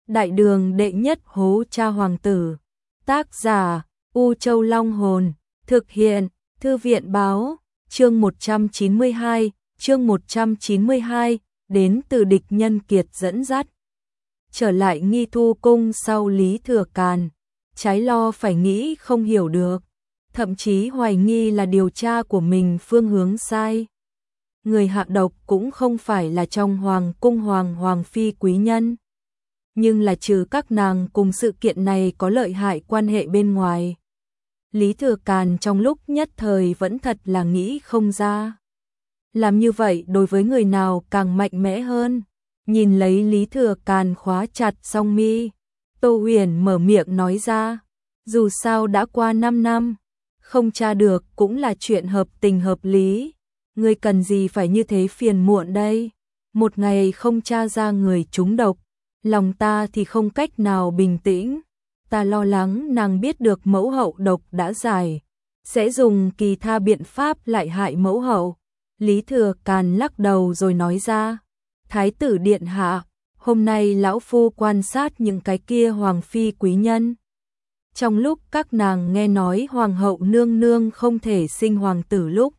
Đại đường đệ nhất hố cha hoàng tử. Tác giả U Châu Long Hồn. Thực hiện Thư viện Báo. Chương 192, đến từ Địch Nhân Kiệt dẫn dắt. Trở lại Nghi Thu Cung sau Lý Thừa Càn, trái lo phải nghĩ không hiểu được, thậm chí hoài nghi là điều tra của mình phương hướng sai. Người hạ độc cũng không phải là trong hoàng cung hoàng phi quý nhân, nhưng là trừ các nàng cùng sự kiện này có lợi hại quan hệ bên ngoài. Lý Thừa Càn trong lúc nhất thời vẫn thật là nghĩ không ra. Làm như vậy đối với người nào càng mạnh mẽ hơn. Nhìn lấy Lý Thừa Càn khóa chặt song mi, Tô Huyền mở miệng nói ra, dù sao đã qua 5 năm, không tra được cũng là chuyện hợp tình hợp lý. Ngươi cần gì phải như thế phiền muộn đây? Một ngày không tra ra người trúng độc, lòng ta thì không cách nào bình tĩnh. Ta lo lắng nàng biết được mẫu hậu độc đã giải, sẽ dùng kỳ tha biện pháp lại hại mẫu hậu. Lý Thừa Càn lắc đầu rồi nói ra, Thái tử điện hạ, hôm nay lão phu quan sát những cái kia hoàng phi quý nhân. Trong lúc các nàng nghe nói hoàng hậu nương nương không thể sinh hoàng tử lúc,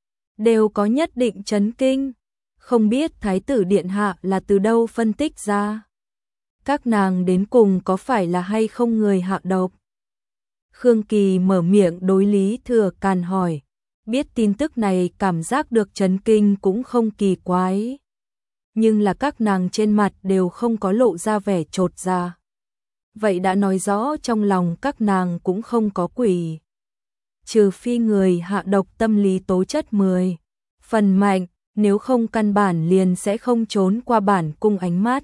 đều có nhất định chấn kinh, không biết Thái tử điện hạ là từ đâu phân tích ra. Các nàng đến cùng có phải là hay không người hạ độc? Khương Kỳ mở miệng đối Lý Thừa Càn hỏi, biết tin tức này cảm giác được chấn kinh cũng không kỳ quái. Nhưng là các nàng trên mặt đều không có lộ ra vẻ chột dạ. Vậy đã nói rõ trong lòng các nàng cũng không có quỷ. Trừ phi người hạ độc tâm lý tố chất 10 phần mạnh, nếu không căn bản liền sẽ không trốn qua bản cung ánh mắt.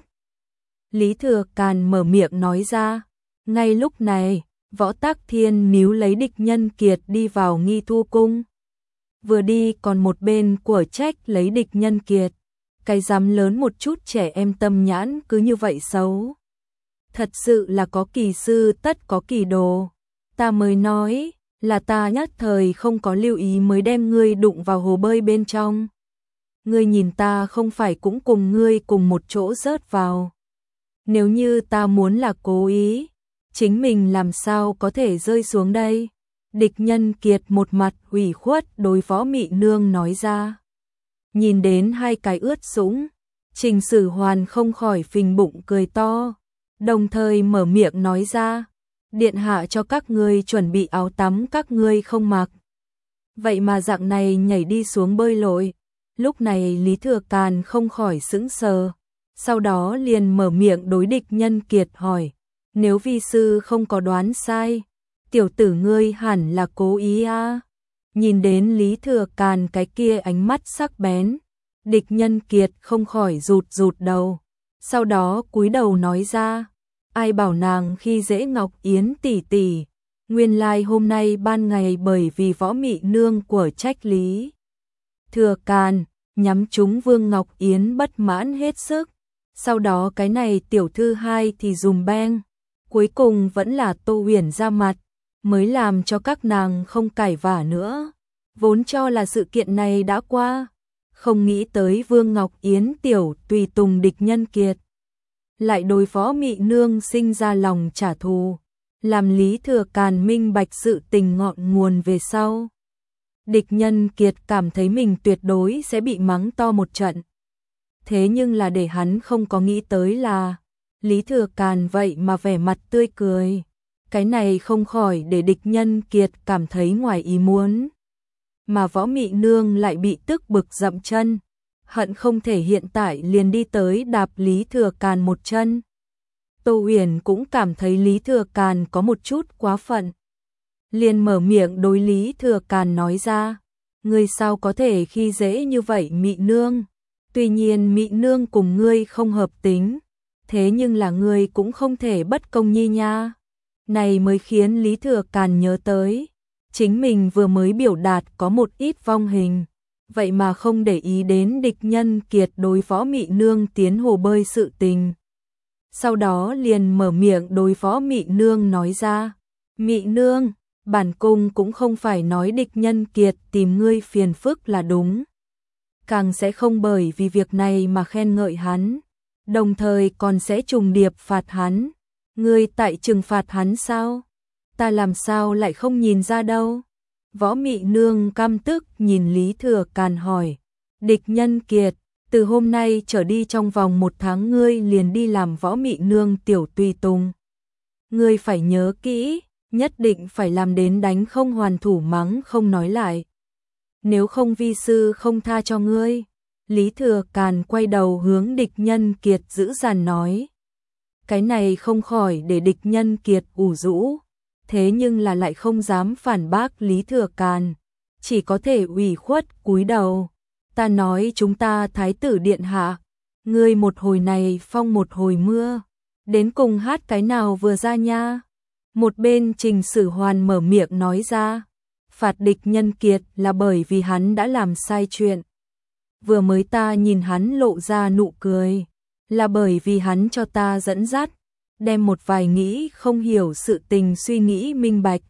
Lý Thừa Càn mở miệng nói ra. Ngay lúc này, Võ Tắc Thiên níu lấy Địch Nhân Kiệt đi vào Nghi Thu Cung. Vừa đi còn một bên của trách lấy Địch Nhân Kiệt. Cái dám lớn một chút trẻ em tâm nhãn cứ như vậy xấu. Thật sự là có kỳ sư tất có kỳ đồ. Ta mới nói là ta nhất thời không có lưu ý mới đem ngươi đụng vào hồ bơi bên trong. Ngươi nhìn ta không phải cũng cùng ngươi cùng một chỗ rớt vào. Nếu như ta muốn là cố ý, chính mình làm sao có thể rơi xuống đây? Địch Nhân Kiệt một mặt ủy khuất đối Võ Mị Nương nói ra. Nhìn đến hai cái ướt sũng, Trình Sử Hoàn không khỏi phình bụng cười to, đồng thời mở miệng nói ra, điện hạ cho các ngươi chuẩn bị áo tắm các ngươi không mặc. Vậy mà dạng này nhảy đi xuống bơi lội. Lúc này Lý Thừa Càn không khỏi sững sờ, sau đó liền mở miệng đối Địch Nhân Kiệt hỏi, nếu vi sư không có đoán sai, tiểu tử ngươi hẳn là cố ý à? Nhìn đến Lý Thừa Càn cái kia ánh mắt sắc bén, Địch Nhân Kiệt không khỏi rụt đầu, sau đó cúi đầu nói ra, ai bảo nàng khi dễ Ngọc Yến tỷ tỷ, nguyên lai hôm nay ban ngày bởi vì Võ Mị Nương của trách Lý Thừa Càn, nhắm trúng Vương Ngọc Yến bất mãn hết sức, sau đó cái này tiểu thư hai thì dùm beng, cuối cùng vẫn là Tô Huyền ra mặt, mới làm cho các nàng không cãi vả nữa. Vốn cho là sự kiện này đã qua, không nghĩ tới Vương Ngọc Yến tiểu tùy tùng Địch Nhân Kiệt, lại đối Võ Mị Nương sinh ra lòng trả thù, làm Lý Thừa Càn minh bạch sự tình ngọn nguồn về sau. Địch Nhân Kiệt cảm thấy mình tuyệt đối sẽ bị mắng to một trận. Thế nhưng là để hắn không có nghĩ tới là Lý Thừa Càn vậy mà vẻ mặt tươi cười. Cái này không khỏi để Địch Nhân Kiệt cảm thấy ngoài ý muốn. Mà Võ Mị Nương lại bị tức bực dậm chân, hận không thể hiện tại liền đi tới đạp Lý Thừa Càn một chân. Tô Huyền cũng cảm thấy Lý Thừa Càn có một chút quá phận, liền mở miệng đối Lý Thừa Càn nói ra, ngươi sao có thể khi dễ như vậy Mị Nương? Tuy nhiên Mị Nương cùng ngươi không hợp tính, thế nhưng là ngươi cũng không thể bất công nhi nha. Này mới khiến Lý Thừa Càn nhớ tới, chính mình vừa mới biểu đạt có một ít vong hình, vậy mà không để ý đến Địch Nhân Kiệt đối Võ Mị Nương tiến hồ bơi sự tình. Sau đó liền mở miệng đối Võ Mị Nương nói ra, Mị Nương, bản cung cũng không phải nói Địch Nhân Kiệt tìm ngươi phiền phức là đúng, càng sẽ không bởi vì việc này mà khen ngợi hắn. đồng thời còn sẽ trùng điệp phạt hắn. Ngươi tại trừng phạt hắn sao? Ta làm sao lại không nhìn ra đâu? Võ Mị Nương căm tức nhìn Lý Thừa Càn hỏi. Địch Nhân Kiệt, từ hôm nay trở đi trong vòng 1 tháng ngươi liền đi làm Võ Mị Nương tiểu tùy tùng. Ngươi phải nhớ kỹ, nhất định phải làm đến đánh không hoàn thủ mắng không nói lại. Nếu không vi sư không tha cho ngươi. Lý Thừa Càn quay đầu hướng Địch Nhân Kiệt dữ dằn nói. Cái này không khỏi để Địch Nhân Kiệt ủ rũ, thế nhưng là lại không dám phản bác Lý Thừa Càn, chỉ có thể ủy khuất cúi đầu. Ta nói chúng ta thái tử điện hạ, ngươi một hồi này phong một hồi mưa, đến cùng hát cái nào vừa ra nha. Một bên Trình Sử Hoàn mở miệng nói ra, phạt Địch Nhân Kiệt là bởi vì hắn đã làm sai chuyện. Vừa mới ta nhìn hắn lộ ra nụ cười, là bởi vì hắn cho ta dẫn dắt, đem một vài nghĩ không hiểu sự tình suy nghĩ minh bạch.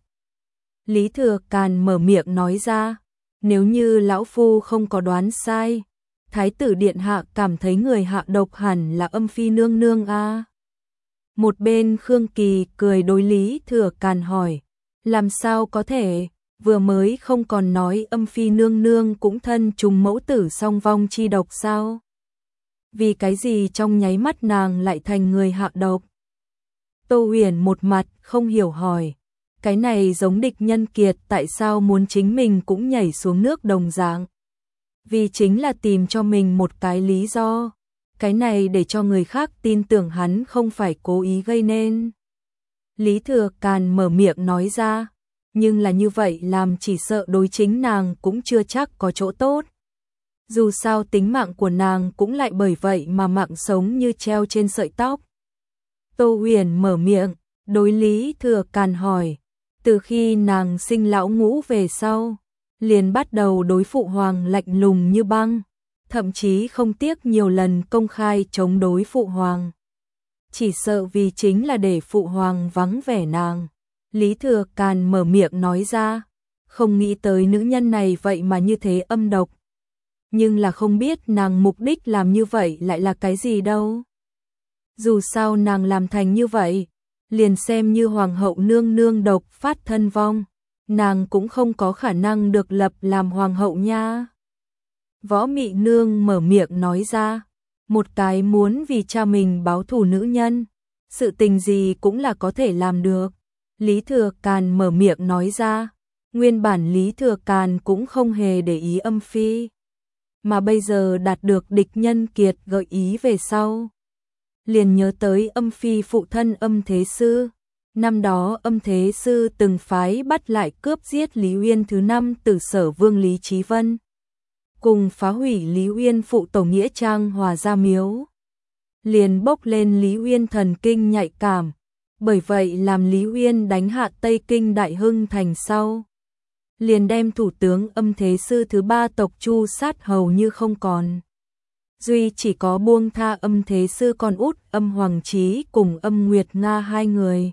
Lý Thừa Càn mở miệng nói ra, nếu như lão phu không có đoán sai, thái tử điện hạ cảm thấy người hạ độc hẳn là Âm Phi nương nương a. Một bên Khương Kỳ cười đối Lý Thừa Càn hỏi, làm sao có thể, vừa mới không còn nói Âm Phi nương nương cũng thân trùng mẫu tử song vong chi độc sao? Vì cái gì trong nháy mắt nàng lại thành người hạ độc? Tô Huyền một mặt không hiểu hỏi, cái này giống Địch Nhân Kiệt tại sao muốn chính mình cũng nhảy xuống nước đồng dạng? Vì chính là tìm cho mình một cái lý do, cái này để cho người khác tin tưởng hắn không phải cố ý gây nên. Lý Thừa Càn mở miệng nói ra, nhưng là như vậy làm chỉ sợ đối chính nàng cũng chưa chắc có chỗ tốt. Dù sao tính mạng của nàng cũng lại bởi vậy mà mạng sống như treo trên sợi tóc. Tô Huyền mở miệng, đối Lý Thừa Càn hỏi, từ khi nàng sinh lão ngũ về sau, liền bắt đầu đối phụ hoàng lạnh lùng như băng, thậm chí không tiếc nhiều lần công khai chống đối phụ hoàng. Chỉ sợ vì chính là để phụ hoàng vắng vẻ nàng. Lý Thừa Càn mở miệng nói ra, không nghĩ tới nữ nhân này vậy mà như thế âm độc. Nhưng là không biết nàng mục đích làm như vậy lại là cái gì đâu. Dù sao nàng làm thành như vậy, liền xem như hoàng hậu nương nương độc phát thân vong, nàng cũng không có khả năng được lập làm hoàng hậu nha. Võ Mị Nương mở miệng nói ra, một cái muốn vì cha mình báo thù nữ nhân, sự tình gì cũng là có thể làm được. Lý Thừa Càn mở miệng nói ra, nguyên bản Lý Thừa Càn cũng không hề để ý Âm Phi, mà bây giờ đạt được Địch Nhân Kiệt gợi ý về sau, liền nhớ tới Âm Phi phụ thân Âm Thế Sư. Năm đó Âm Thế Sư từng phái bắt lại cướp giết Lý Uyên thứ 5 tử Sở Vương Lý Chí Vân, cùng phá hủy Lý Uyên phụ tổ nghĩa trang Hòa Gia Miếu, liền bốc lên Lý Uyên thần kinh nhạy cảm, bởi vậy làm Lý Uyên đánh hạ Tây Kinh Đại Hưng thành sau, liền đem thủ tướng Âm Thế Sư thứ 3 tộc Chu sát hầu như không còn. Duy chỉ có buông tha Âm Thế Sư con út Âm Hoàng Chí cùng Âm Nguyệt Nga 2 người.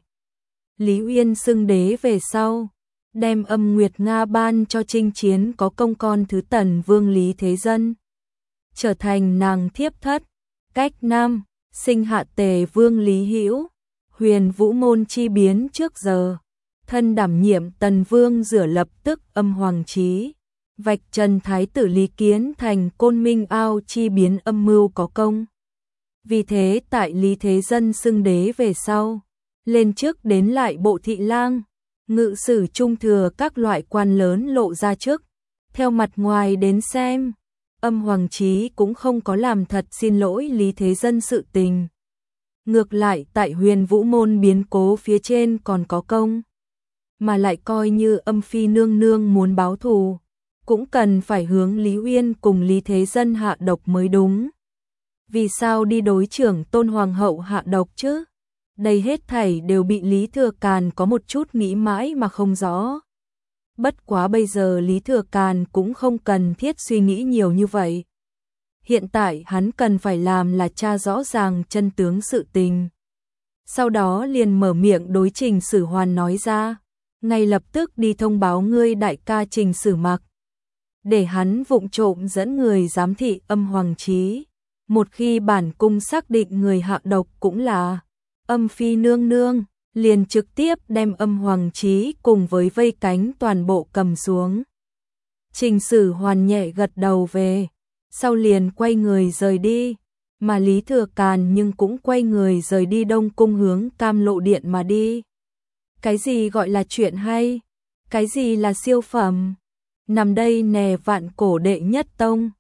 Lý Uyên xưng đế về sau, đem Âm Nguyệt Nga ban cho chinh chiến có công con thứ Tần Vương Lý Thế Dân, trở thành nàng thiếp thất. Cách năm, sinh hạ Tề Vương Lý Hữu, Huyền Vũ môn chi biến trước giờ, thân đảm nhiệm Tần Vương rửa lập tức Âm Hoàng Chí, vạch trần thái tử Lý Kiến thành Côn Minh Ao chi biến âm mưu có công. Vì thế tại Lý Thế Dân xưng đế về sau, lên trước đến lại bộ thị lang, ngự sử trung thừa các loại quan lớn lộ ra trước. Theo mặt ngoài đến xem, Âm Hoàng Chí cũng không có làm thật xin lỗi Lý Thế Dân sự tình. Ngược lại tại Huyền Vũ môn biến cố phía trên còn có công, mà lại coi như Âm Phi nương nương muốn báo thù, cũng cần phải hướng Lý Uyên cùng Lý Thế Dân hạ độc mới đúng. Vì sao đi đối trưởng Tôn Hoàng hậu hạ độc chứ? Đây hết thảy đều bị Lý Thừa Càn có một chút nghĩ mãi mà không rõ. Bất quá bây giờ Lý Thừa Càn cũng không cần thiết suy nghĩ nhiều như vậy. Hiện tại hắn cần phải làm là tra rõ ràng chân tướng sự tình. Sau đó liền mở miệng đối Trình Sử Hoàn nói ra, ngay lập tức đi thông báo ngươi đại ca Trình Sử Mặc, để hắn vụng trộm dẫn người giám thị Âm Hoàng Chí, một khi bản cung xác định người hạ độc cũng là Âm Phi nương nương, liền trực tiếp đem Âm Hoàng Chí cùng với vây cánh toàn bộ cầm xuống. Trình Sử Hoàn nhẹ gật đầu về, sau liền quay người rời đi, mà Lý Thừa Càn nhưng cũng quay người rời đi Đông Cung hướng Cam Lộ Điện mà đi. Cái gì gọi là chuyện hay? Cái gì là siêu phẩm? Nằm đây nè Vạn Cổ đệ nhất tông.